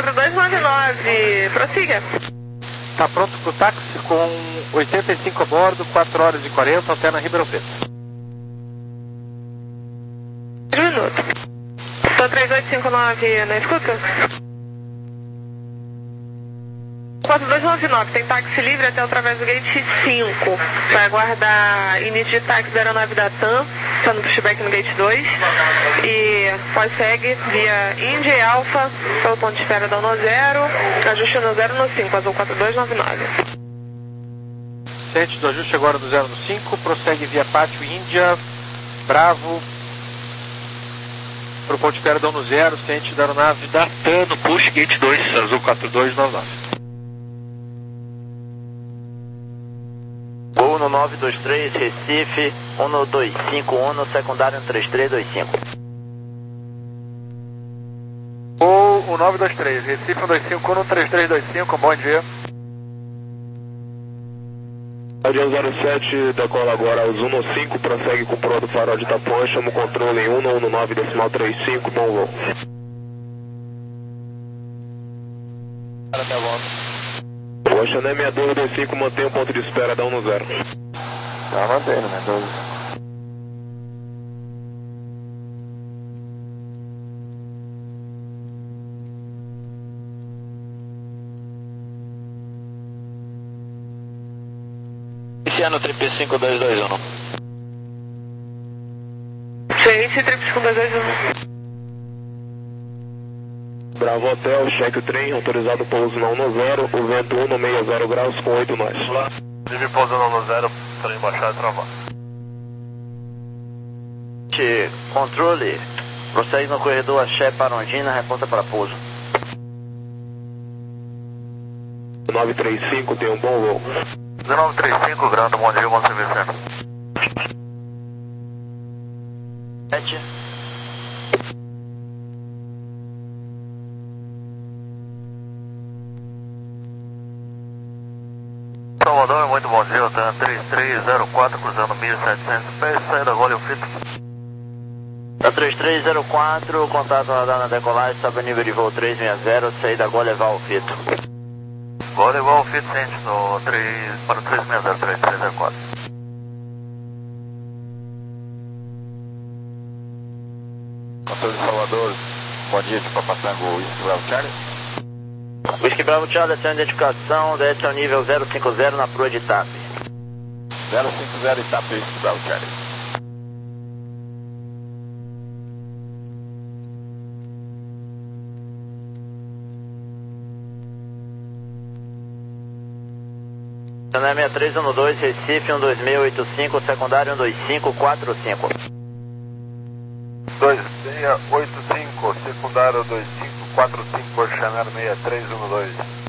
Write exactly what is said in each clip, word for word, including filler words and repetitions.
quatro dois nove nove, prossiga. Tá pronto pro táxi com oitenta e cinco a bordo, quatro horas e quarenta, alterna Ribeirão Preto. Um minuto. Tô três oito cinco nove na escuta? quatro dois nove nove, tem táxi livre até através do gate cinco. Vai aguardar início de táxi da aeronave da TAM, está no pushback no gate dois. E pós-segue via India e Alpha, pelo ponto de espera da Uno zero, ajuste no zero no cinco, azul quatro dois nove nove. Ciente do ajuste agora do zero no cinco, prossegue via Pátio Índia, Bravo, para o ponto de espera da Uno zero, ciente da aeronave da TAM no push, gate dois, azul quatro dois nove nove. Uno nove dois três, Recife, Uno dois cinco, Uno, secundário três três dois cinco. Ou o nove dois três, Recife um dois cinco, Uno três três dois cinco, bom dia. Rádio zero sete, decola agora aos Uno cinco, prossegue com o pro do farol de Itapuã, chama o controle em Uno, Uno nove, decimal trinta e cinco, bom voo. Até a volta. O Xané seis dois dois cinco mantém o ponto de espera da Uno zero. Tá mantendo, né, doze. Iniciando triplo cinco dois dois um. Ciente, triplo cinco dois dois um. Bravo Hotel, cheque o trem, autorizado pouso na Uno zero, o vento Uno sessenta graus com oito nós. Livre pouso na Uno zero, trem baixar e travar. Controle, prossegue no corredor Axé para Ondina, reporta para pouso. nove três cinco, tem um bom voo. nove três cinco, Grande, bom dia, bom serviço. sete. Salvador, muito bom dia, tá três três zero quatro, cruzando mil e setecentos pés, saída Gole Fito. Da três três zero quatro, contato radar na decolagem, sobe o nível de voo trezentos e sessenta, saída Gole Val Fito. Gole Val Fito, sente no três, para o trezentos e sessenta, três três zero quatro. Controle de Salvador, bom dia, aqui para Patango, Whisky Bravo Charlie. Whisky Bravo Charlie, essa identificação, desce ao nível zero cinco zero na proa de TAP. zero cinco zero Itape, Whisky Bravo Charlie. Sané sessenta e três um dois, Recife um dois seis oito cinco, secundário um dois cinco quatro cinco. dois seis oito cinco, secundário dois cinco quatro cinco, Chanel sessenta e três um dois.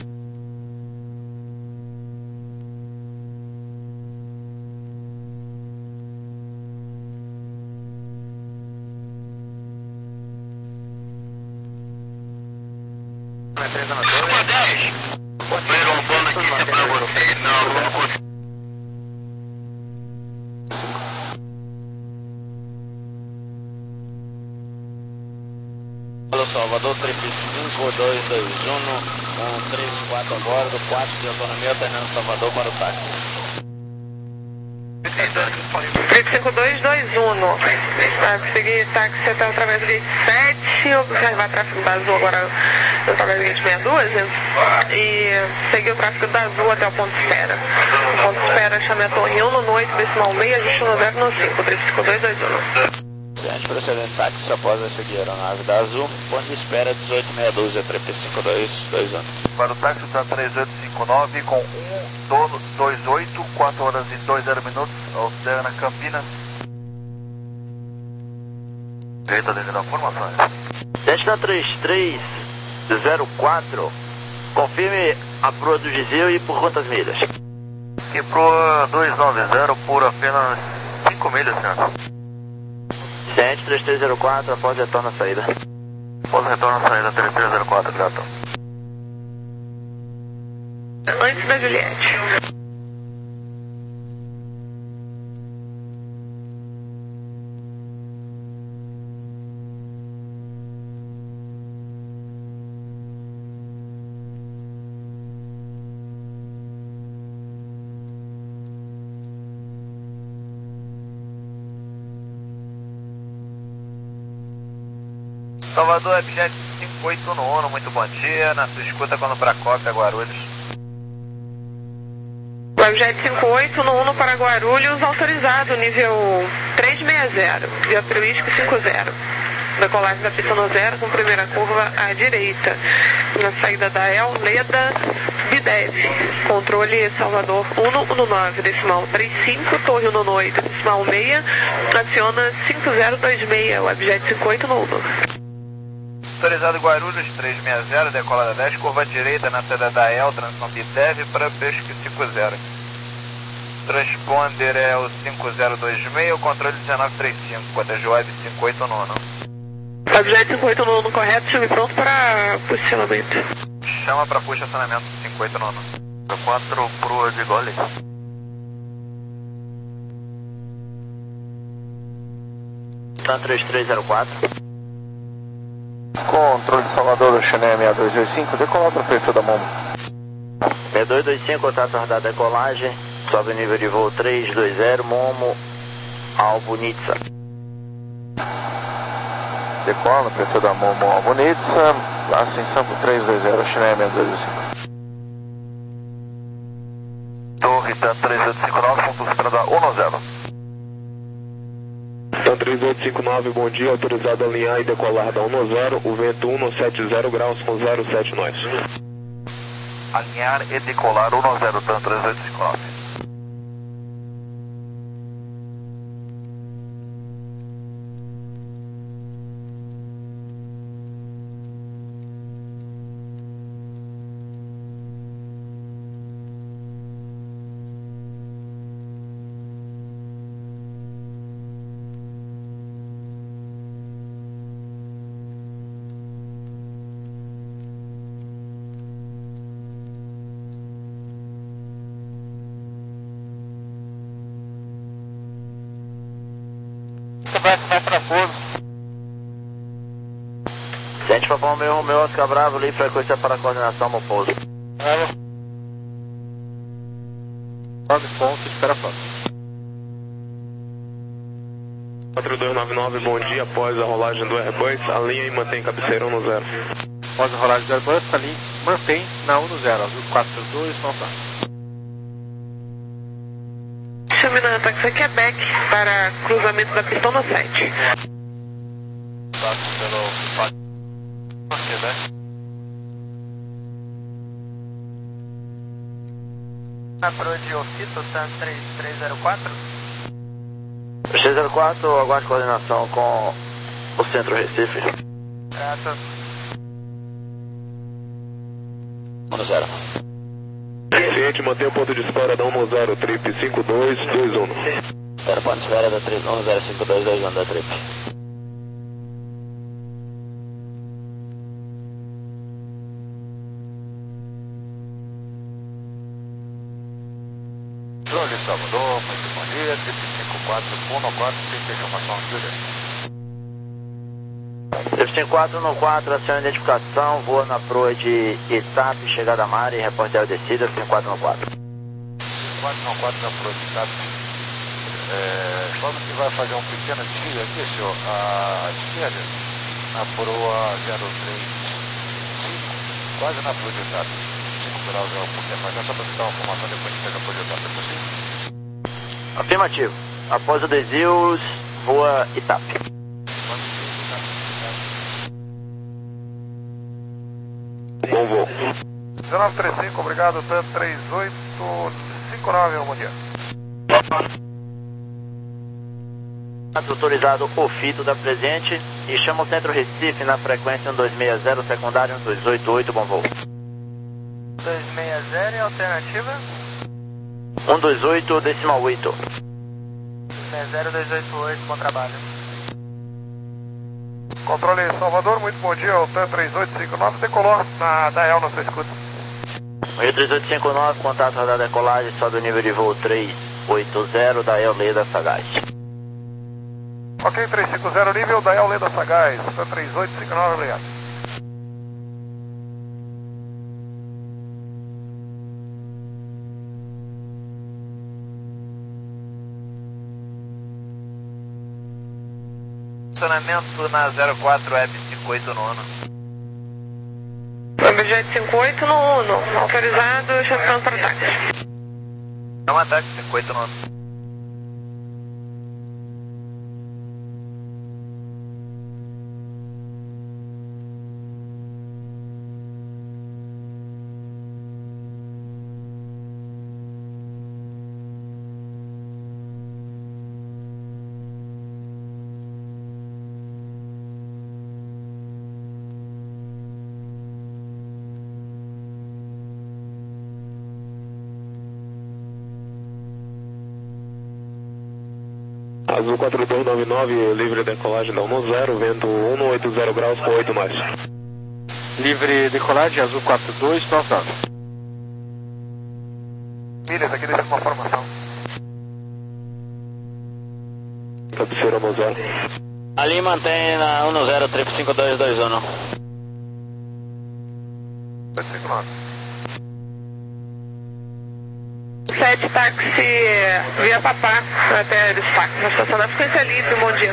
Salvador, triplo cinco dois dois um, um três quatro a bordo, quatro de autonomia, atendendo Salvador para o táxi. triplo cinco dois dois um, vai conseguir táxi até através do gate sete, observar tráfego da Azul agora através do gate sessenta e dois e seguir o tráfego da Azul até o ponto de espera. O ponto de espera chama a Torre um no oito, decimal seis, ajuste no zero no cinco, triplo cinco dois dois um. Diante procedendo táxi após a seguir a aeronave da Azul, ponto de espera dezoito seis dois, triplo cinco dois dois um. Para o táxi está três oito cinco nove com um dois oito, quatro horas e dois zero minutos, alterna Campinas. Eita, devido a formação. Diante da três três zero quatro, confirme a proa do Gizil e por quantas milhas? E proa duzentos e noventa por apenas cinco milhas, senhor. Ciente três três zero quatro, após retorno à saída. Após retorno à saída, três três zero quatro, grato. Antes da Juliette. Salvador, Abjet cinco oito um um, muito bom dia, na sua escuta quando para Cópia, Guarulhos. Abjet cinco oito um um para Guarulhos, autorizado, nível trezentos e sessenta, via Whisky cinco zero. Decolagem da pista no zero, com primeira curva à direita. Na saída da El, Leda, Bidev. Controle Salvador um um nove, decimal trinta e cinco, Torre um oito, decimal seis, aciona cinco zero dois seis, o Abjet cinco oito um um. Autorizado Guarulhos trezentos e sessenta, decolada dez, curva à direita na saída da El, transição Bidev para Pesca cinco zero. Transponder é o cinco zero dois seis, o controle dezenove trinta e cinco, Cotejo Web cinco oito um um. Abjet cinco oito um um correto, chame pronto para posicionamento. Chama para posicionamento cinco oito um um. quatro pro de gole. Tan três três zero quatro. Controle de Salvador, Chanel seis dois dois cinco, decolar para prefeitura da Momo. seis dois dois cinco, contato rodada decolagem, sobe o nível de voo três dois zero, Momo, Albunitsa. Decola, prefeitura da Momo, Albunitsa, ascensão para três dois zero, Chanel seis dois dois cinco. Torre Tan três oito cinco nove, ponto superador um zero. Tan três oito cinco nove, bom dia, autorizado a alinhar e decolar da um zero, o vento um sete zero graus com zero sete nós. Alinhar e decolar um zero, Tan três oito cinco nove. Vai para pouso. Sente para o meu Romeu Oscar Bravo, ali, frequência para coordenação no pouso. nove pontos, espera foto. quatro dois nove nove, bom dia, após a rolagem do Airbus, alinha e mantém cabeceira um zero. Após a rolagem do Airbus, ali, mantém na um zero, azul quatro dois, não tá. Chame na táxi Quebec para cruzamento da pista no sete. Na proa de Ofito, Tan três três zero quatro. três zero quatro, aguarde coordenação com o Centro Recife. Grato. um zero. Ciente, mantém o ponto de espera da um zero, trip cinco dois dois um. Era ponto de espera da trip um zero cinco dois dois um da trip. Controle Salvador, muito bom dia, trip cinco quatro um quatro, tem informação de urgência. trip cinco quatro um quatro, aciona identificação, voa na proa de Itap, chegada a Mari, reporter descida, cinco quatro um quatro. cinco quatro um quatro na proa de Itap. É, só que vai fazer um pequeno desvio aqui, senhor, à esquerda, na proa zero três cinco, quase na proa de Itap. cinco graus é um pouquinho mais, só para me dar uma informação depois de pegar a proa de Itap, é possível? Afirmativo. Após o desvio, voa Itap. Bom voo. dezenove trinta e cinco, obrigado, Tan três oito cinco nove, bom dia. Autorizado o fito da presente e chama o Centro Recife na frequência um dois seis zero, secundário um dois oito oito, bom voo. dois seis zero e alternativa? um dois oito, decimal oito. seis zero dois oito oito, bom trabalho. Controle Salvador, muito bom dia, o Tan três oito cinco nove, decolou na Dael na sua escuta. Rio três oito cinco nove, contato radar decolagem, sobe o nível de voo três oito zero, da El Leda Sagaz. Ok, três cinco zero, nível Dael Leda Sagaz, Tan três oito cinco nove, obrigado. Estacionamento na zero quatro Web cinquenta e oito no Uno. Objeto cinquenta e oito no Uno. Autorizado, chamando para táxi. É um ataque cinquenta e oito no Uno. Azul quatro dois nove nove, livre decolagem da um zero, vento cento e oitenta graus com oito mais. Livre decolagem, Azul quatro dois nove nove. Milhas, aqui deixa uma formação. Cabeceira um zero. Ali mantém na um zero, trip cinco dois dois um. sete táxi via Papá até Desfax, na estação da frequência livre, bom dia.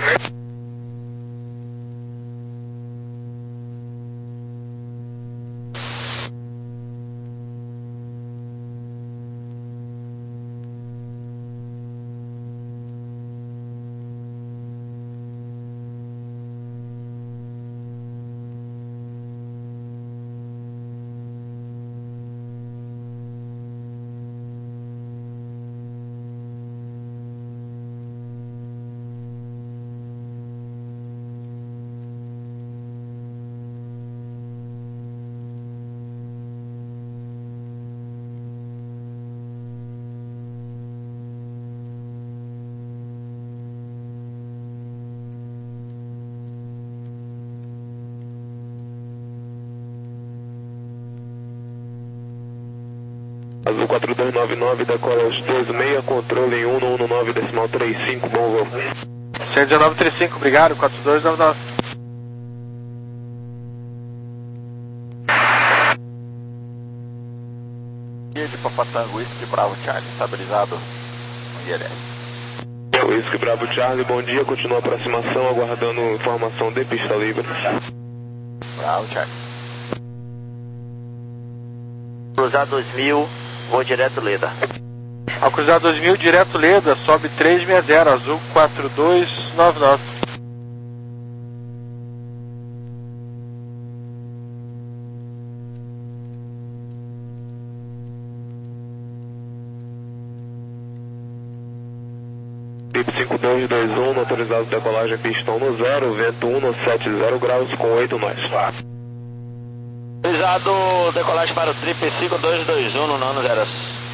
Azul quatro dois nove nove, decola aos dois seis, controle em um um nove decimal trinta e cinco, bom voo. cento e dezenove trinta e cinco, obrigado, quatro dois nove nove. Guia de Papatango, Whisky Bravo Charlie, estabilizado no I L S. Whisky Bravo Charlie, bom dia, continua a aproximação, aguardando informação de pista livre. Bravo Charlie. Cruzar dois mil, vou direto Leda. Ao cruzar dois mil, direto Leda, sobe trezentos e sessenta, Azul quatro dois nove nove. Trip cinco dois dois um, autorizado decolagem pistão no zero, vento cento e setenta graus com oito nós. Autorizado decolagem para o Trip cinco dois dois um no nono zero.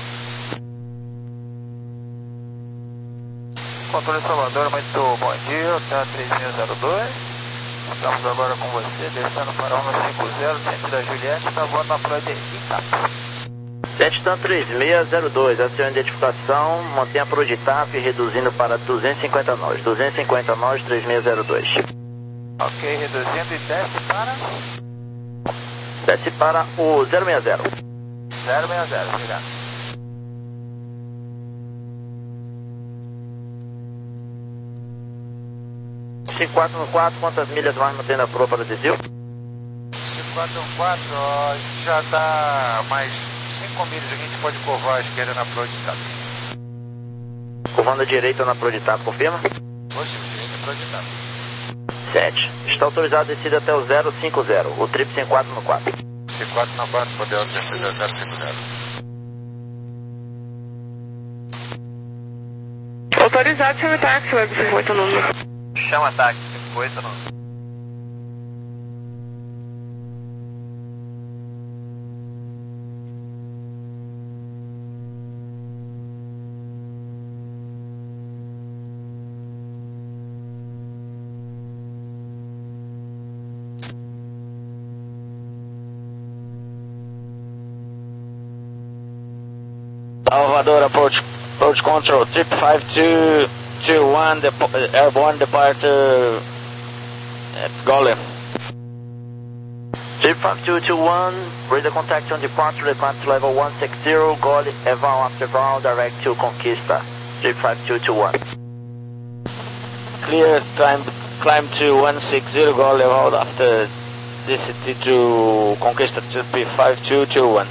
Controle Salvador, muito bom dia, Hotel três mil dois. Estamos agora com você, descendo para um cinco zero, centro da Juliette, está voando na praia de Itap. sete três seis zero dois, a sua identificação, mantenha para o D T A P, reduzindo para duzentos e cinquenta nós, duzentos e cinquenta nós, três seis zero dois. Ok, reduzindo e desce para? Desce para o zero seis zero. zero seis zero, obrigado. cinco quatro um quatro, quantas milhas mais mantém na proa para o desvio? cinco quatro um quatro, ó, já dá mais cinco milhas, a gente pode curvar a esquerda na proa de Itap. Curvando a direita na proa de Itap, confirma? Hoje, direita na proa de Itap. sete. Está autorizado a descida até o zero cinco zero, o trip cinco quatro no quatro. cinco quatro no quatro, poder descer zero cinco zero. Autorizado, chama táxi, Web cinquenta e oito número. Chama táxi, cinco oito no. Salvador, approach, approach control, trip five two two one, dep airborne departure at Gole. Trip five two two one, radar contact on departure, departure level one six zero, Gole, eval after ground, direct to Conquista. Trip five two two one. Clear, climb climb to one sixty, go level out after D C T to Conquista T P five two two one.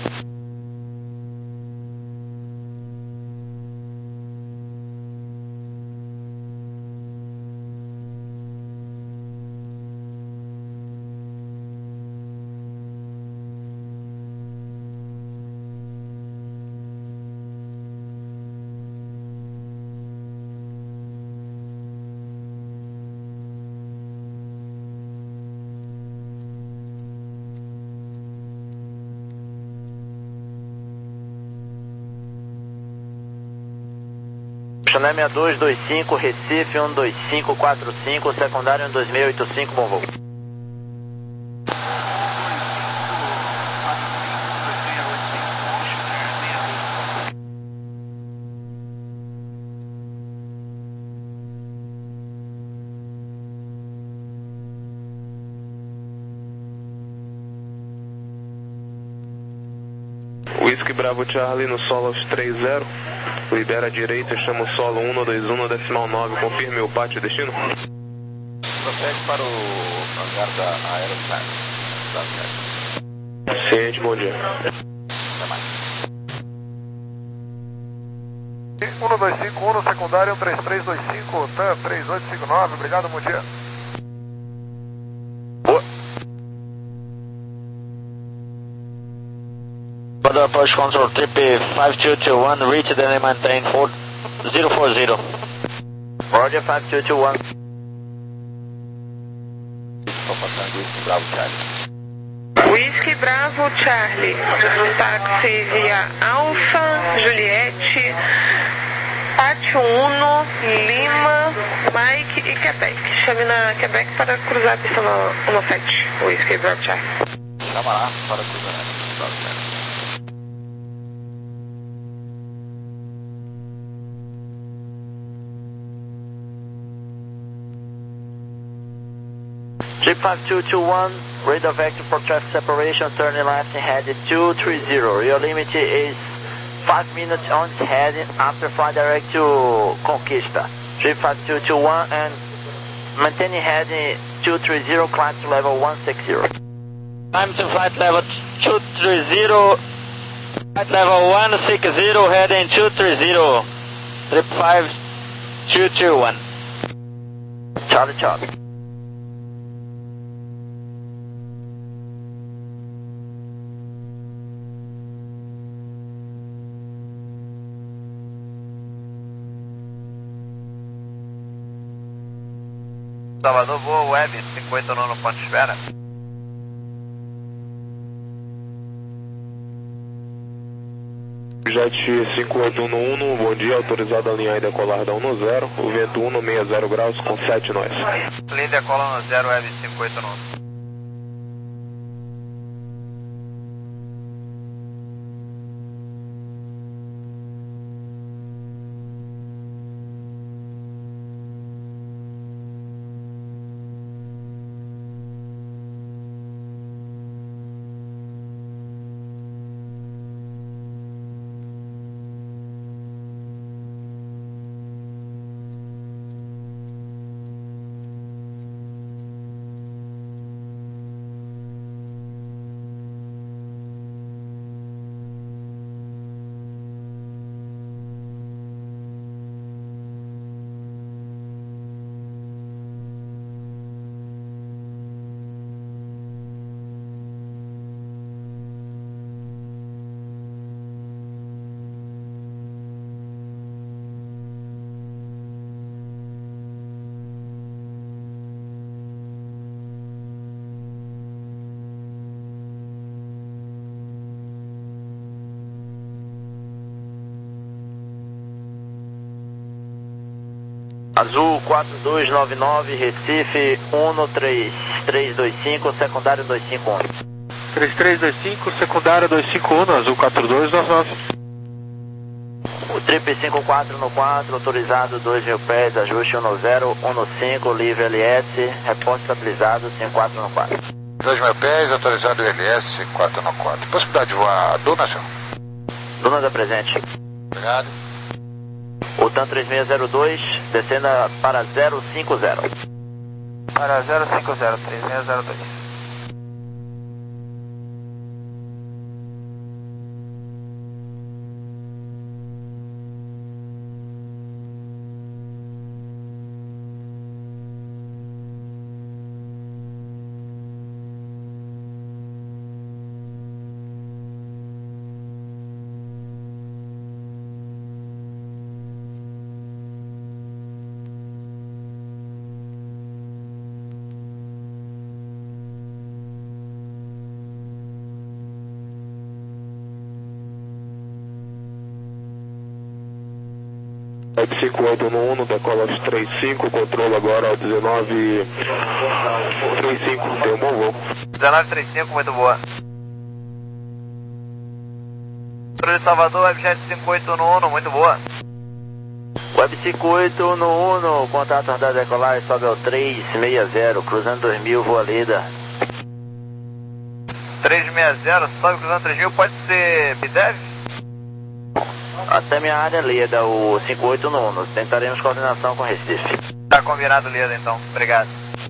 Chanel seis dois dois cinco, Recife um dois cinco quatro cinco, secundário um dois seis oito cinco, bom voo. Whisky Bravo Charlie no solo aos três zero. Libera a direita, chama o solo um dois um, decimal nove, confirme o pátio destino. Procede para o hangar da Aerostar. Ciente, bom dia. Até mais. um dois cinco um no secundário, um três três dois cinco, T A M três oito cinco nove, obrigado, bom dia. Further approach control, T P five two two one, reach and then maintain four zero four zero. Roger, five two two one. Bravo Charlie. Whisky Bravo Charlie, táxi via Alfa, Juliette, Pátio Uno, Lima, Mike e Quebec. Chame na Quebec para cruzar a pista no, no sete, Whisky Bravo Charlie. Chama lá para cruzar a pista, Bravo Charlie. G five two two one, radar vector for traffic separation, turning left headed two three zero. Your limit is five minutes on heading after fly direct to Conquista. G five two two one and maintaining heading two three zero, climb to level one sixty. Climb to flight level two three zero, flight level one sixty, heading two three zero, trip five two two one. Charlie Charlie. Salvador, voa web, cinquenta nono ponto de espera. Jet cinco oito um um, bom dia, autorizado a alinhar e decolar da um zero, o vento um sessenta graus com sete nós. Linha decola no zero, web cinco oito um. Azul quatro dois nove nove, Recife um três três dois cinco, secundário dois cinco um. três três dois cinco, secundário dois cinco um, Azul quatro dois nove nove. O trip cinco quatro no quatro, autorizado dois mil pés, ajuste um zero um cinco, livre L S, reporte estabilizado cinco quatro no quatro. dois mil pés, autorizado L S quatro no quatro. Possibilidade de voar Duna, senhor? Duna da presente. Obrigado. O TAM três seis zero dois, descendo para zero cinco zero. Para zero cinco zero três seis zero dois. Web cinco oito no um, decola aos trinta e cinco, controle agora ao dezenove trinta e cinco, tem um bom voo. dezenove trinta e cinco, muito boa. Controle de Salvador, Webjet cinco oito no um, muito boa. Web cinco oito no um, contato da decolar, sobe ao três seis zero, cruzando dois mil, voa Lida. três seis zero, sobe cruzando três mil, pode ser B D E V? Até minha área Lida, o cinco oito no um, tentaremos coordenação com Recife. Tá combinado, Lida, então. Obrigado.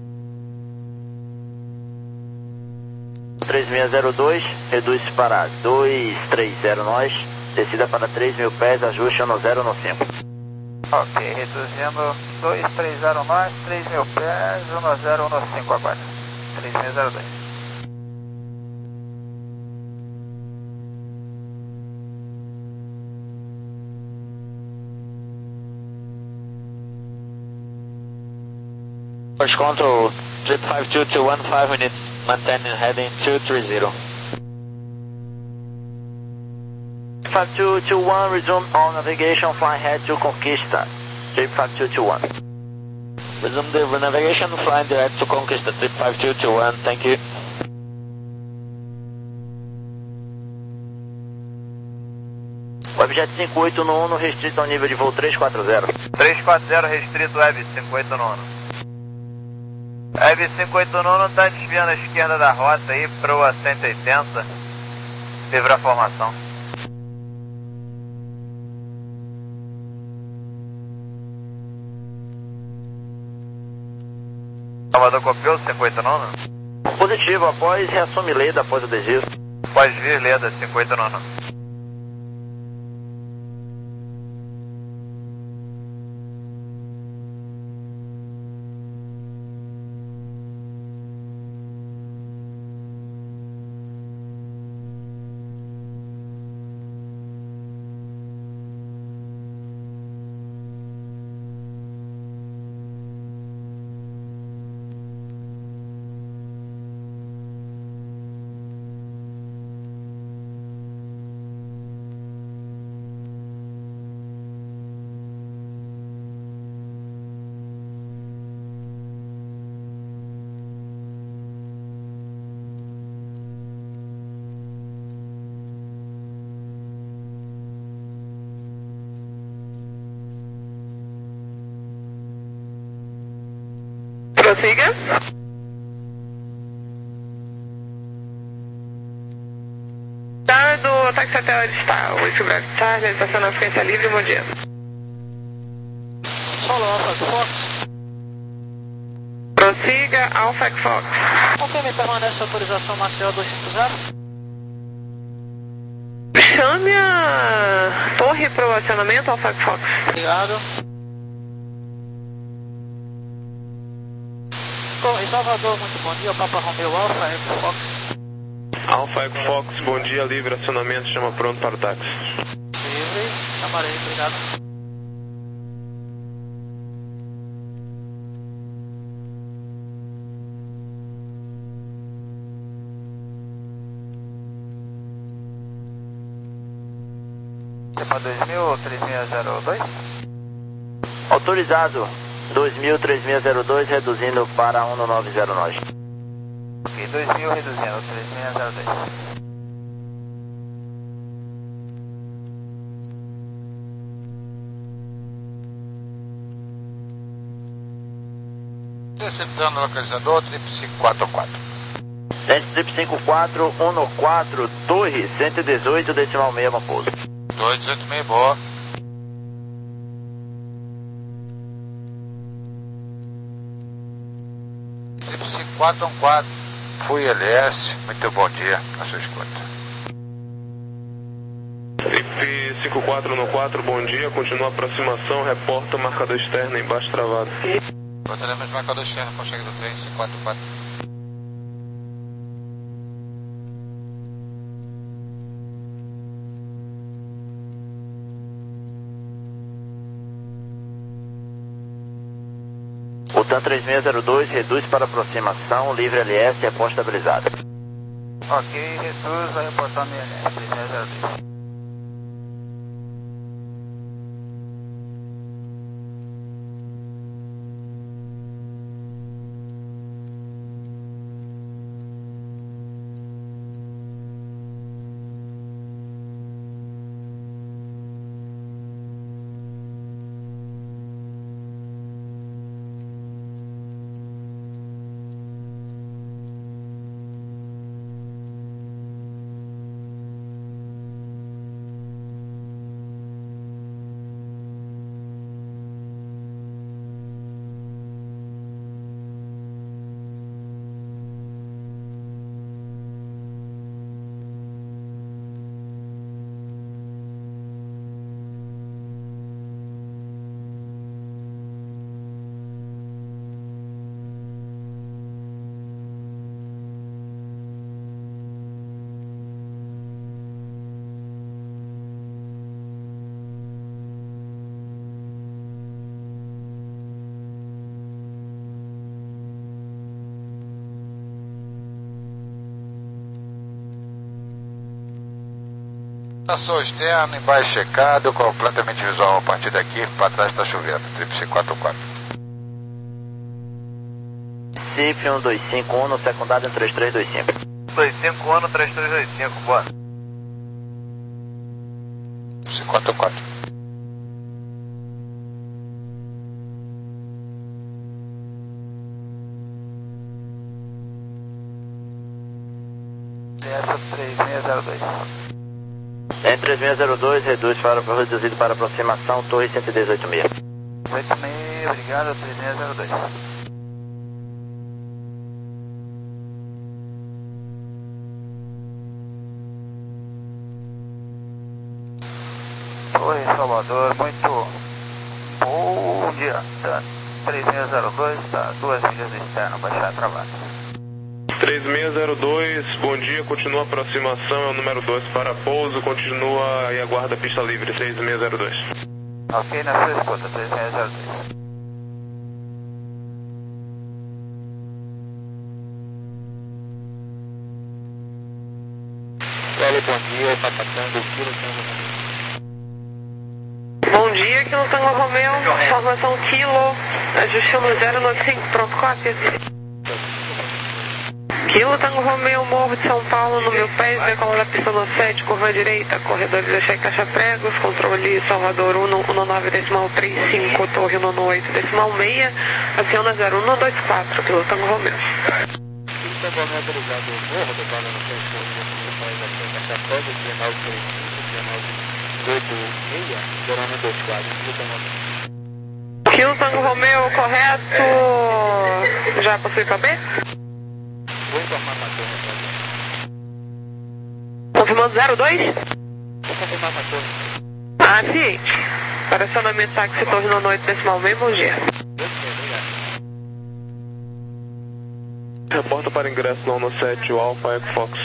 três seis zero dois, reduz-se para dois três zero nós, descida para três mil pés, ajuste no zero no cinco. Ok, reduzindo dois três zero nós, três mil pés, um zero no cinco agora. três seis zero dois. First control, trip five two two one five minutes, maintaining heading two three zero. five two two one, resume all navigation, fly head to Conquista, trip five two two one. Resume the navigation, flying direct to Conquista, trip five two two one, thank you. Webjet cinco oito no um, restrito ao nível de voo três quatro zero. três quatro zero, restrito Web cinco oito no um. Web cinco oito no um está desviando à esquerda da rota aí, proa cento e oitenta, livre a formação. Salvador copiou cinco oito no um? Positivo, após reassume Leda após o desvio. Pode vir, Leda, cinco oito no um. Prossiga. Tá do ataque satélite está, o Equilibrado Charlie, estação na frequência livre, bom dia. Solo Alpha Fox. Prossiga, Alpha Fox. Confirme permanece autorização Maceió dois cinco zero. Chame a torre para o acionamento, Alpha Fox. Obrigado. Torre Salvador, muito bom dia, Papa Romeo Alpha, Eco Fox. Alpha Eco Fox, bom dia, livre acionamento, chama pronto para o táxi. Livre, chamarei, obrigado. Cepa dois mil, três seis zero dois. Autorizado, dois mil, três seis zero dois, reduzindo para um nove zero nós. Ok, dois mil reduzindo, três seis zero dois. Receptando localizador, trip cinco quatro quatro. Trip cinco quatro um quatro, torre cento e dezoito, decimal meio, bom pouso. dois dezoito meio, boa. quatro um quatro, fui L S, muito bom dia, na sua escuta. Trip cinco quatro no quatro, bom dia, continua a aproximação, reporta marcador externo embaixo travado. Batalhamos marcador externo, consegue do trem cinco quatro quatro. O TAM três seis zero dois reduz para aproximação, livre L S, reposta estabilizada. Ok, reduz, vai reportar minha L S, três seis zero dois. Passou externo, embaixo checado, completamente visual a partir daqui, para trás está chovendo, trip C quatro quatro. C I F um dois cinco um no secundário três três dois cinco. dois cinco um no três três dois cinco, boa. C quatro quatro. Essa três seis zero dois. Em três seis zero dois, reduz para, reduzido para aproximação, torre cento e dezoito mil. oito seis, obrigado, três seis zero dois. Oi, Salvador, muito bom dia. Tá, três seis zero dois, tá, duas milhas do externo, baixar travado. três seis zero dois, bom dia, continua a aproximação, é o número dois para pouso, continua e aguarda a pista livre, três seis zero dois. Ok, na sua escuta, três seis zero dois. Olha, bom dia, está passando o Kilo Tango. Bom dia, aqui no Tango Romeu, formação Kilo, ajuste no zero nove cinco, pronto, cópia. Kilo Tango Romeu, Morro de São Paulo, número dez, decola da pista no sete, curva direita, corredor de deixar caixa pregos, controle Salvador um nove decimal trinta e cinco, torre um oito decimal seis, aciona zero um dois quatro, Kilo Tango Romeu. Kilo Tango Romeu, autorizado o morro, decola no sete, caixa pregos, dezenove trinta e cinco, dezenove oito seis, zero um dois quatro, Kilo Tango Romeu. Kilo Tango Romeu, correto, já possui para B? Vou informar a torre, Confirmando zero dois? vou confirmar a torre. Ah, ciente. Para acionamento táxi torre no oito decimal seis, bom dia. Reporta para ingresso no no sete, o Alpha Eco Fox.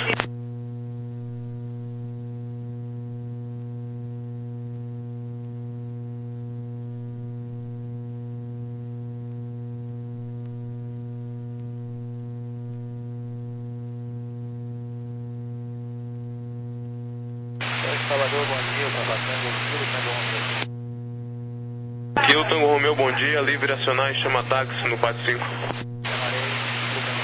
Salvador, bom dia, está passando o Kilo Tango Romeu. Kilo Tango Romeu, bom dia, livre acionar e chama táxi no quatro cinco. Chamarei Kilo Tango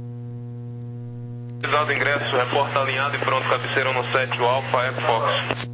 Romeu. Avisado ingresso, reporta alinhado e pronto, cabeceira no sete, o Alpha Eco Fox.